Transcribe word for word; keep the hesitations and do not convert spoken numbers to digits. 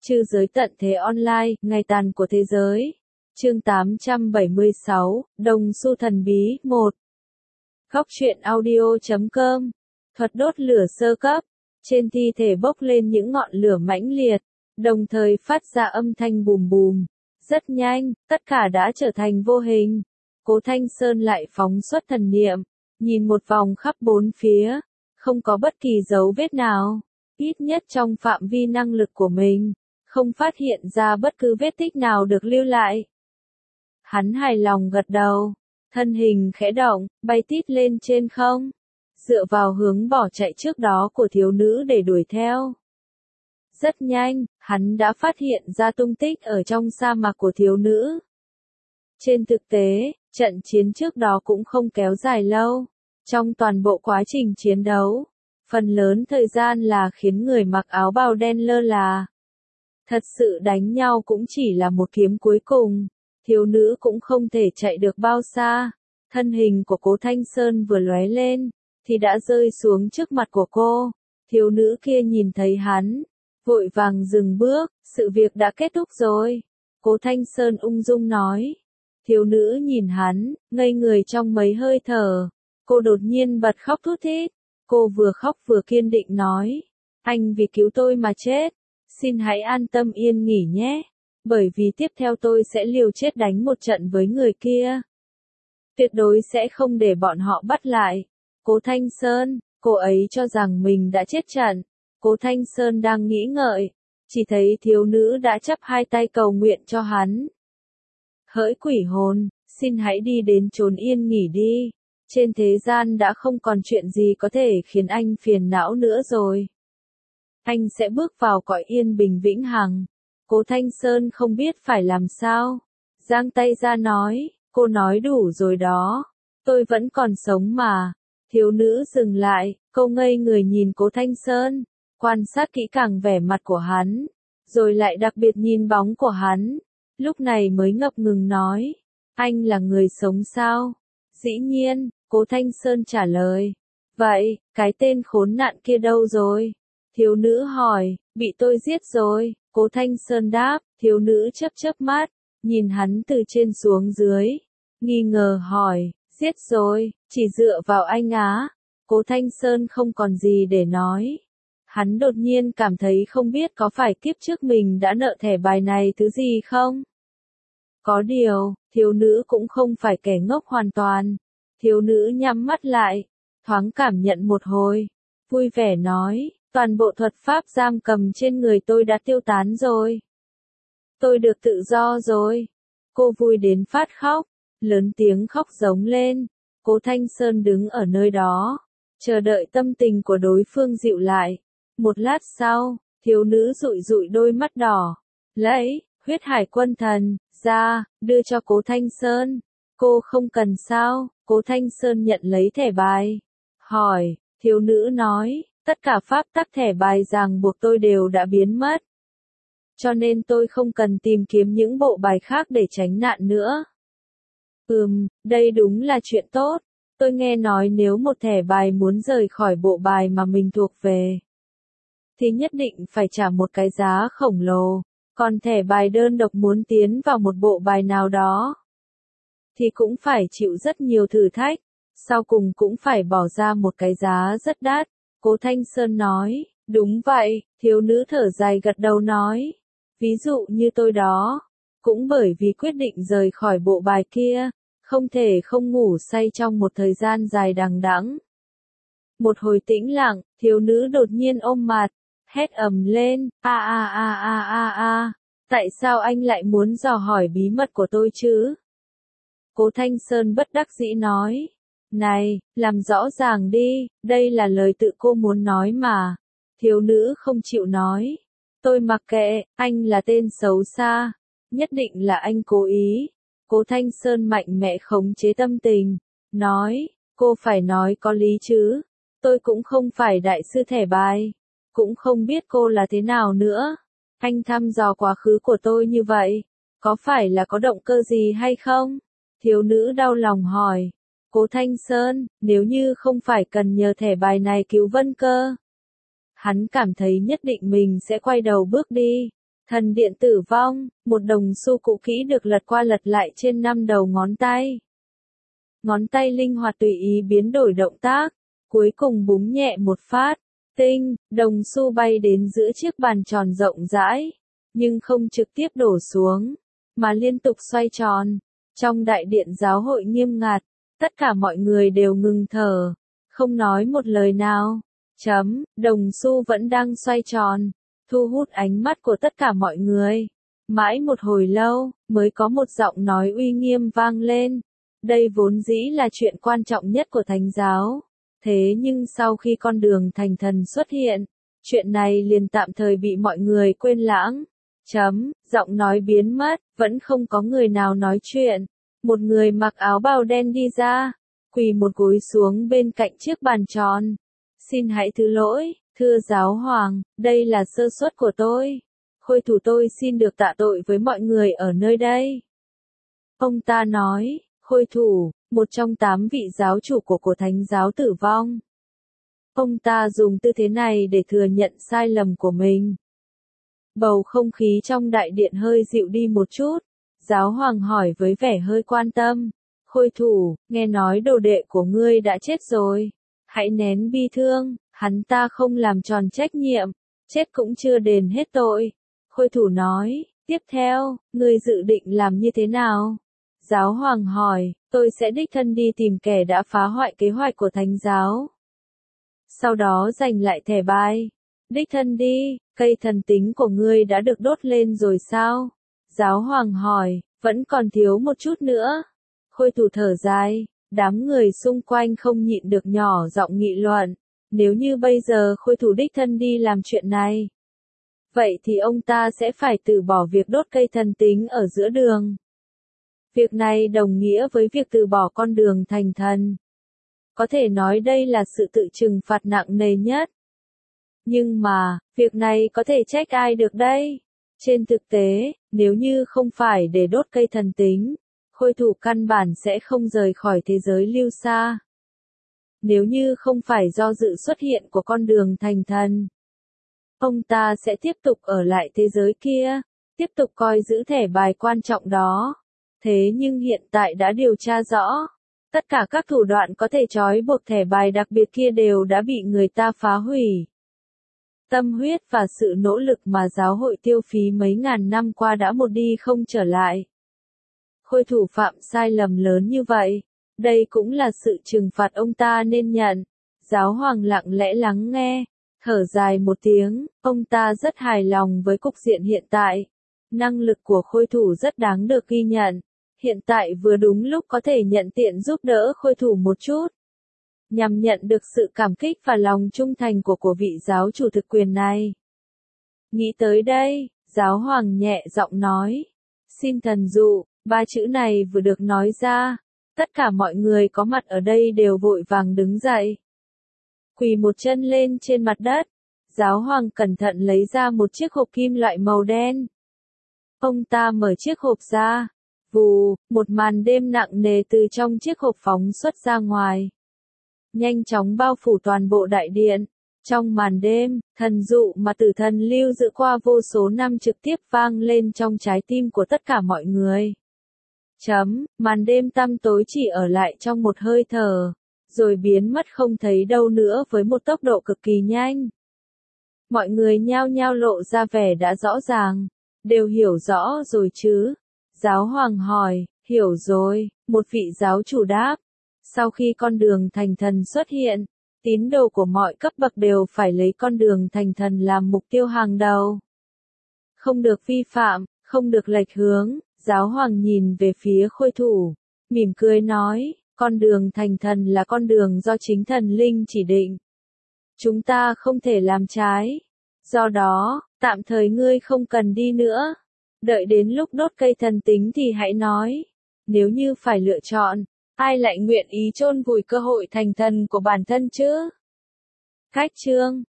Trư giới tận thế online, ngày tàn của thế giới. Chương tám trăm bảy mươi sáu, Đồng xu thần bí, một. Góc truyện audio chấm com. Thuật đốt lửa sơ cấp. Trên thi thể bốc lên những ngọn lửa mãnh liệt, đồng thời phát ra âm thanh bùm bùm. Rất nhanh, tất cả đã trở thành vô hình. Cố Thanh Sơn lại phóng xuất thần niệm, nhìn một vòng khắp bốn phía, không có bất kỳ dấu vết nào, ít nhất trong phạm vi năng lực của mình, không phát hiện ra bất cứ vết tích nào được lưu lại. Hắn hài lòng gật đầu, thân hình khẽ động, bay tít lên trên không, dựa vào hướng bỏ chạy trước đó của thiếu nữ để đuổi theo. Rất nhanh, hắn đã phát hiện ra tung tích ở trong sa mạc của thiếu nữ. Trên thực tế, trận chiến trước đó cũng không kéo dài lâu. Trong toàn bộ quá trình chiến đấu, phần lớn thời gian là khiến người mặc áo bào đen lơ là. Thật sự đánh nhau cũng chỉ là một kiếm cuối cùng, thiếu nữ cũng không thể chạy được bao xa. Thân hình của Cố Thanh Sơn vừa lóe lên, thì đã rơi xuống trước mặt của cô. Thiếu nữ kia nhìn thấy hắn, vội vàng dừng bước, sự việc đã kết thúc rồi. Cố Thanh Sơn ung dung nói. Thiếu nữ nhìn hắn, ngây người trong mấy hơi thở. Cô đột nhiên bật khóc thút thít. Cô vừa khóc vừa kiên định nói. Anh vì cứu tôi mà chết. Xin hãy an tâm yên nghỉ nhé. Bởi vì tiếp theo tôi sẽ liều chết đánh một trận với người kia. Tuyệt đối sẽ không để bọn họ bắt lại. Cố Thanh Sơn, cô ấy cho rằng mình đã chết trận. Cố Thanh Sơn đang nghĩ ngợi. Chỉ thấy thiếu nữ đã chắp hai tay cầu nguyện cho hắn. Hỡi quỷ hồn, xin hãy đi đến chốn yên nghỉ đi. Trên thế gian đã không còn chuyện gì có thể khiến anh phiền não nữa rồi. Anh sẽ bước vào cõi yên bình vĩnh hằng. Cố Thanh Sơn không biết phải làm sao. Giang tay ra nói, cô nói đủ rồi đó. Tôi vẫn còn sống mà. Thiếu nữ dừng lại, cô ngây người nhìn Cố Thanh Sơn, quan sát kỹ càng vẻ mặt của hắn, rồi lại đặc biệt nhìn bóng của hắn. Lúc này mới ngập ngừng nói, anh là người sống sao? Dĩ nhiên, Cố Thanh Sơn trả lời. Vậy, cái tên khốn nạn kia đâu rồi? Thiếu nữ hỏi, bị tôi giết rồi. Cố Thanh Sơn đáp, thiếu nữ chớp chớp mắt, nhìn hắn từ trên xuống dưới, nghi ngờ hỏi, giết rồi, chỉ dựa vào anh á? Cố Thanh Sơn không còn gì để nói. Hắn đột nhiên cảm thấy không biết có phải kiếp trước mình đã nợ thẻ bài này thứ gì không? Có điều, thiếu nữ cũng không phải kẻ ngốc hoàn toàn. Thiếu nữ nhắm mắt lại, thoáng cảm nhận một hồi, vui vẻ nói, toàn bộ thuật pháp giam cầm trên người tôi đã tiêu tán rồi. Tôi được tự do rồi. Cô vui đến phát khóc, lớn tiếng khóc giống lên. Cố Thanh Sơn đứng ở nơi đó, chờ đợi tâm tình của đối phương dịu lại. Một lát sau, thiếu nữ dụi dụi đôi mắt đỏ, lấy huyết hải quân thần ra, đưa cho Cố Thanh Sơn. Cô không cần sao? Cố Thanh Sơn nhận lấy thẻ bài, hỏi. Thiếu nữ nói, tất cả pháp tắc thẻ bài ràng buộc tôi đều đã biến mất. Cho nên tôi không cần tìm kiếm những bộ bài khác để tránh nạn nữa. Ừm, đây đúng là chuyện tốt. Tôi nghe nói nếu một thẻ bài muốn rời khỏi bộ bài mà mình thuộc về, thì nhất định phải trả một cái giá khổng lồ. Còn thẻ bài đơn độc muốn tiến vào một bộ bài nào đó, thì cũng phải chịu rất nhiều thử thách. Sau cùng cũng phải bỏ ra một cái giá rất đắt. Cố Thanh Sơn nói, đúng vậy. Thiếu nữ thở dài gật đầu nói, ví dụ như tôi đó, cũng bởi vì quyết định rời khỏi bộ bài kia, không thể không ngủ say trong một thời gian dài đằng đẵng. Một hồi tĩnh lặng, thiếu nữ đột nhiên ôm mặt, hét ầm lên, a a a a a a, tại sao anh lại muốn dò hỏi bí mật của tôi chứ? Cố Thanh Sơn bất đắc dĩ nói, này, làm rõ ràng đi, đây là lời tự cô muốn nói mà. Thiếu nữ không chịu nói, tôi mặc kệ, anh là tên xấu xa, nhất định là anh cố ý. Cố Thanh Sơn mạnh mẽ khống chế tâm tình, nói, cô phải nói có lý chứ, tôi cũng không phải đại sư thẻ bài, cũng không biết cô là thế nào nữa. Anh thăm dò quá khứ của tôi như vậy, có phải là có động cơ gì hay không? Thiếu nữ đau lòng hỏi. Cố Thanh Sơn, nếu như không phải cần nhờ thẻ bài này cứu Vân Cơ, hắn cảm thấy nhất định mình sẽ quay đầu bước đi. Thần điện tử vong, một đồng xu cũ kỹ được lật qua lật lại trên năm đầu ngón tay. Ngón tay linh hoạt tùy ý biến đổi động tác, cuối cùng búng nhẹ một phát, tinh, đồng xu bay đến giữa chiếc bàn tròn rộng rãi, nhưng không trực tiếp đổ xuống, mà liên tục xoay tròn. Trong đại điện giáo hội nghiêm ngặt, tất cả mọi người đều ngừng thở, không nói một lời nào. Chấm, đồng xu vẫn đang xoay tròn, thu hút ánh mắt của tất cả mọi người. Mãi một hồi lâu, mới có một giọng nói uy nghiêm vang lên. Đây vốn dĩ là chuyện quan trọng nhất của Thánh giáo. Thế nhưng sau khi con đường thành thần xuất hiện, chuyện này liền tạm thời bị mọi người quên lãng. Chấm, giọng nói biến mất, vẫn không có người nào nói chuyện. Một người mặc áo bào đen đi ra, quỳ một gối xuống bên cạnh chiếc bàn tròn. Xin hãy thứ lỗi, thưa giáo hoàng, đây là sơ suất của tôi. Khôi thủ tôi xin được tạ tội với mọi người ở nơi đây. Ông ta nói, khôi thủ, một trong tám vị giáo chủ của cổ thánh giáo tử vong. Ông ta dùng tư thế này để thừa nhận sai lầm của mình. Bầu không khí trong đại điện hơi dịu đi một chút. Giáo hoàng hỏi với vẻ hơi quan tâm. Khôi thủ, nghe nói đồ đệ của ngươi đã chết rồi. Hãy nén bi thương, hắn ta không làm tròn trách nhiệm. Chết cũng chưa đền hết tội. Khôi thủ nói, tiếp theo, ngươi dự định làm như thế nào? Giáo hoàng hỏi, tôi sẽ đích thân đi tìm kẻ đã phá hoại kế hoạch của thánh giáo. Sau đó giành lại thẻ bài. Đích thân đi, cây thần tính của ngươi đã được đốt lên rồi sao? Giáo hoàng hỏi, vẫn còn thiếu một chút nữa. Khôi thủ thở dài, đám người xung quanh không nhịn được nhỏ giọng nghị luận. Nếu như bây giờ khôi thủ đích thân đi làm chuyện này, vậy thì ông ta sẽ phải từ bỏ việc đốt cây thần tính ở giữa đường. Việc này đồng nghĩa với việc từ bỏ con đường thành thần. Có thể nói đây là sự tự trừng phạt nặng nề nhất. Nhưng mà, việc này có thể trách ai được đây? Trên thực tế, nếu như không phải để đốt cây thần tính, khôi thủ căn bản sẽ không rời khỏi thế giới lưu xa. Nếu như không phải do sự xuất hiện của con đường thành thần, ông ta sẽ tiếp tục ở lại thế giới kia, tiếp tục coi giữ thẻ bài quan trọng đó. Thế nhưng hiện tại đã điều tra rõ, tất cả các thủ đoạn có thể trói buộc thẻ bài đặc biệt kia đều đã bị người ta phá hủy. Tâm huyết và sự nỗ lực mà giáo hội tiêu phí mấy ngàn năm qua đã một đi không trở lại. Khôi thủ phạm sai lầm lớn như vậy, đây cũng là sự trừng phạt ông ta nên nhận. Giáo hoàng lặng lẽ lắng nghe, thở dài một tiếng, ông ta rất hài lòng với cục diện hiện tại. Năng lực của khôi thủ rất đáng được ghi nhận. Hiện tại vừa đúng lúc có thể nhận tiện giúp đỡ khôi thủ một chút, nhằm nhận được sự cảm kích và lòng trung thành của của vị giáo chủ thực quyền này. Nghĩ tới đây, giáo hoàng nhẹ giọng nói, xin thần dụ. Ba chữ này vừa được nói ra, tất cả mọi người có mặt ở đây đều vội vàng đứng dậy. Quỳ một chân lên trên mặt đất, giáo hoàng cẩn thận lấy ra một chiếc hộp kim loại màu đen. Ông ta mở chiếc hộp ra, vù, một màn đêm nặng nề từ trong chiếc hộp phóng xuất ra ngoài. Nhanh chóng bao phủ toàn bộ đại điện. Trong màn đêm, thần dụ mà tử thần lưu giữ qua vô số năm trực tiếp vang lên trong trái tim của tất cả mọi người. Chấm, màn đêm tăm tối chỉ ở lại trong một hơi thở, rồi biến mất không thấy đâu nữa với một tốc độ cực kỳ nhanh. Mọi người nhao nhao lộ ra vẻ đã rõ ràng, đều hiểu rõ rồi chứ. Giáo hoàng hỏi, hiểu rồi, một vị giáo chủ đáp. Sau khi con đường thành thần xuất hiện, tín đồ của mọi cấp bậc đều phải lấy con đường thành thần làm mục tiêu hàng đầu. Không được vi phạm, không được lệch hướng. Giáo hoàng nhìn về phía khôi thủ, mỉm cười nói, con đường thành thần là con đường do chính thần linh chỉ định. Chúng ta không thể làm trái. Do đó, tạm thời ngươi không cần đi nữa. Đợi đến lúc đốt cây thần tính thì hãy nói. Nếu như phải lựa chọn, ai lại nguyện ý chôn vùi cơ hội thành thần của bản thân chứ? Cách chương